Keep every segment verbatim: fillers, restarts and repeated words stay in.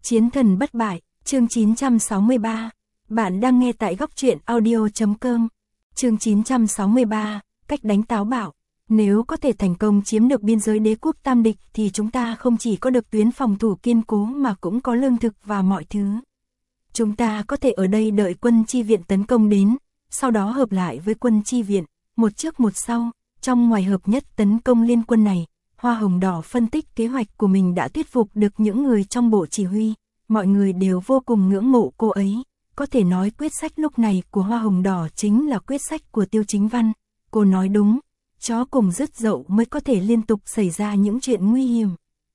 Chiến thần bất bại, chương chín trăm sáu mươi ba. Bạn đang nghe tại góc truyện audio chấm com. Chương chín trăm sáu mươi ba, cách đánh táo bạo. Nếu có thể thành công chiếm được biên giới đế quốc Tam Địch thì chúng ta không chỉ có được tuyến phòng thủ kiên cố mà cũng có lương thực và mọi thứ. Chúng ta có thể ở đây đợi quân chi viện tấn công đến, sau đó hợp lại với quân chi viện, một trước một sau, trong ngoài hợp nhất tấn công liên quân này. Hoa Hồng Đỏ phân tích kế hoạch của mình đã thuyết phục được những người trong bộ chỉ huy, mọi người đều vô cùng ngưỡng mộ cô ấy. Có thể nói quyết sách lúc này của Hoa Hồng Đỏ chính là quyết sách của Tiêu Chính Văn. Cô nói đúng, chó cùng rứt dậu mới có thể liên tục xảy ra những chuyện nguy hiểm.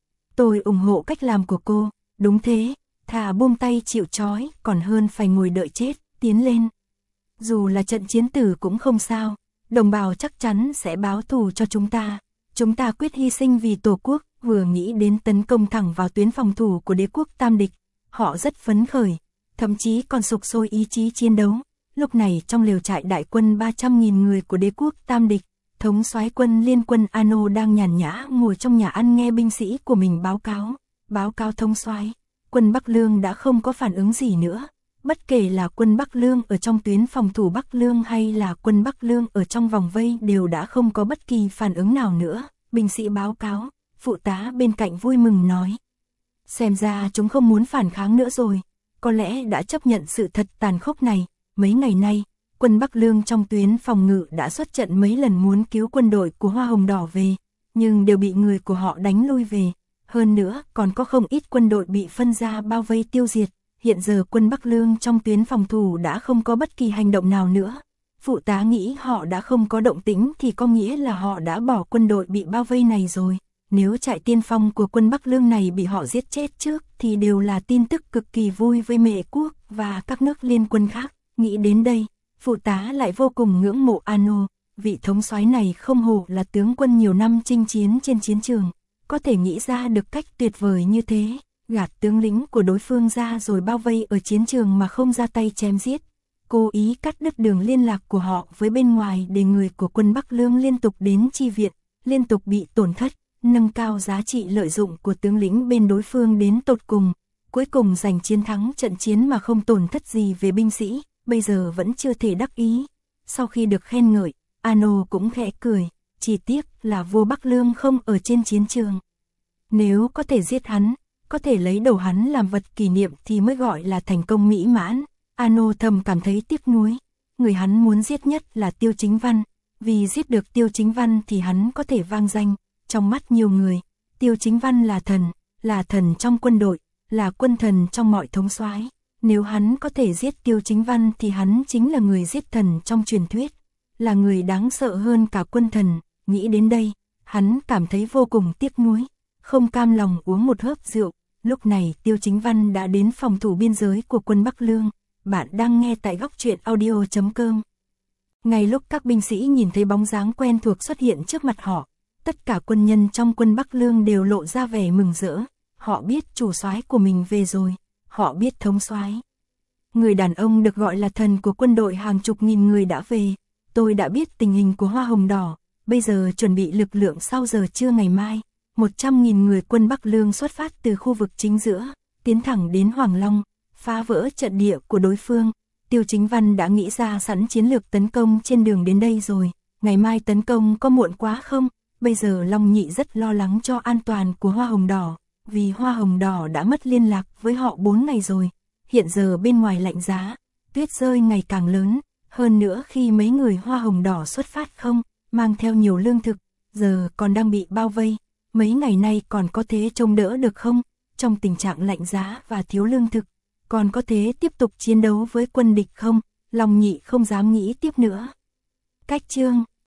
Tôi ủng hộ cách làm của cô, đúng thế, thà buông tay chịu trói còn hơn phải ngồi đợi chết, tiến lên. Dù là trận chiến tử cũng không sao, đồng bào chắc chắn sẽ báo thù cho chúng ta. Chúng ta quyết hy sinh vì Tổ quốc. Vừa nghĩ đến tấn công thẳng vào tuyến phòng thủ của đế quốc Tam Địch, họ rất phấn khởi, thậm chí còn sục sôi ý chí chiến đấu. Lúc này trong lều trại đại quân ba trăm nghìn người của đế quốc Tam Địch, thống soái quân liên quân Ano đang nhàn nhã ngồi trong nhà ăn nghe binh sĩ của mình báo cáo. Báo cáo thống soái, quân Bắc Lương đã không có phản ứng gì nữa. Bất kể là quân Bắc Lương ở trong tuyến phòng thủ Bắc Lương hay là quân Bắc Lương ở trong vòng vây đều đã không có bất kỳ phản ứng nào nữa. Binh sĩ báo cáo, phụ tá bên cạnh vui mừng nói. Xem ra chúng không muốn phản kháng nữa rồi, có lẽ đã chấp nhận sự thật tàn khốc này. Mấy ngày nay, quân Bắc Lương trong tuyến phòng ngự đã xuất trận mấy lần muốn cứu quân đội của Hoa Hồng Đỏ về, nhưng đều bị người của họ đánh lui về. Hơn nữa, còn có không ít quân đội bị phân ra bao vây tiêu diệt. Hiện giờ quân Bắc Lương trong tuyến phòng thủ đã không có bất kỳ hành động nào nữa. Phụ tá nghĩ họ đã không có động tĩnh thì có nghĩa là họ đã bỏ quân đội bị bao vây này rồi. Nếu trại tiên phong của quân Bắc Lương này bị họ giết chết trước thì đều là tin tức cực kỳ vui với Mệ Quốc và các nước liên quân khác. Nghĩ đến đây, phụ tá lại vô cùng ngưỡng mộ Ano. Vị thống soái này không hổ là tướng quân nhiều năm chinh chiến trên chiến trường, có thể nghĩ ra được cách tuyệt vời như thế. Gạt tướng lĩnh của đối phương ra rồi bao vây ở chiến trường mà không ra tay chém giết. Cố ý cắt đứt đường liên lạc của họ với bên ngoài để người của quân Bắc Lương liên tục đến chi viện, liên tục bị tổn thất, nâng cao giá trị lợi dụng của tướng lĩnh bên đối phương đến tột cùng. Cuối cùng giành chiến thắng trận chiến mà không tổn thất gì về binh sĩ, bây giờ vẫn chưa thể đắc ý. Sau khi được khen ngợi, Ano cũng khẽ cười, chỉ tiếc là vua Bắc Lương không ở trên chiến trường. Nếu có thể giết hắn, có thể lấy đầu hắn làm vật kỷ niệm thì mới gọi là thành công mỹ mãn. Ano thầm cảm thấy tiếc nuối, người hắn muốn giết nhất là Tiêu Chính Văn, vì giết được Tiêu Chính Văn thì hắn có thể vang danh. Trong mắt nhiều người, Tiêu Chính Văn là thần, là thần trong quân đội, là quân thần trong mọi thống soái. Nếu hắn có thể giết Tiêu Chính Văn thì hắn chính là người giết thần trong truyền thuyết, là người đáng sợ hơn cả quân thần. Nghĩ đến đây, hắn cảm thấy vô cùng tiếc nuối, không cam lòng uống một hớp rượu. Lúc này Tiêu Chính Văn đã đến phòng thủ biên giới của quân Bắc Lương. Bạn đang nghe tại góc truyện audio chấm com. Ngay lúc các binh sĩ nhìn thấy bóng dáng quen thuộc xuất hiện trước mặt họ, tất cả quân nhân trong quân Bắc Lương đều lộ ra vẻ mừng rỡ. Họ biết chủ soái của mình về rồi, họ biết thống soái. Người đàn ông được gọi là thần của quân đội hàng chục nghìn người đã về. Tôi đã biết tình hình của Hoa Hồng Đỏ, bây giờ chuẩn bị lực lượng sau giờ trưa ngày mai. một trăm nghìn người quân Bắc Lương xuất phát từ khu vực chính giữa, tiến thẳng đến Hoàng Long, phá vỡ trận địa của đối phương. Tiêu Chính Văn đã nghĩ ra sẵn chiến lược tấn công trên đường đến đây rồi. Ngày mai tấn công có muộn quá không? Bây giờ Long Nhị rất lo lắng cho an toàn của Hoa Hồng Đỏ, vì Hoa Hồng Đỏ đã mất liên lạc với họ bốn ngày rồi. Hiện giờ bên ngoài lạnh giá, tuyết rơi ngày càng lớn. Hơn nữa khi mấy người Hoa Hồng Đỏ xuất phát không, mang theo nhiều lương thực, giờ còn đang bị bao vây. Mấy ngày nay còn có thể trông đỡ được không? Trong tình trạng lạnh giá và thiếu lương thực, còn có thể tiếp tục chiến đấu với quân địch không? Long Nhị không dám nghĩ tiếp nữa. Cách chương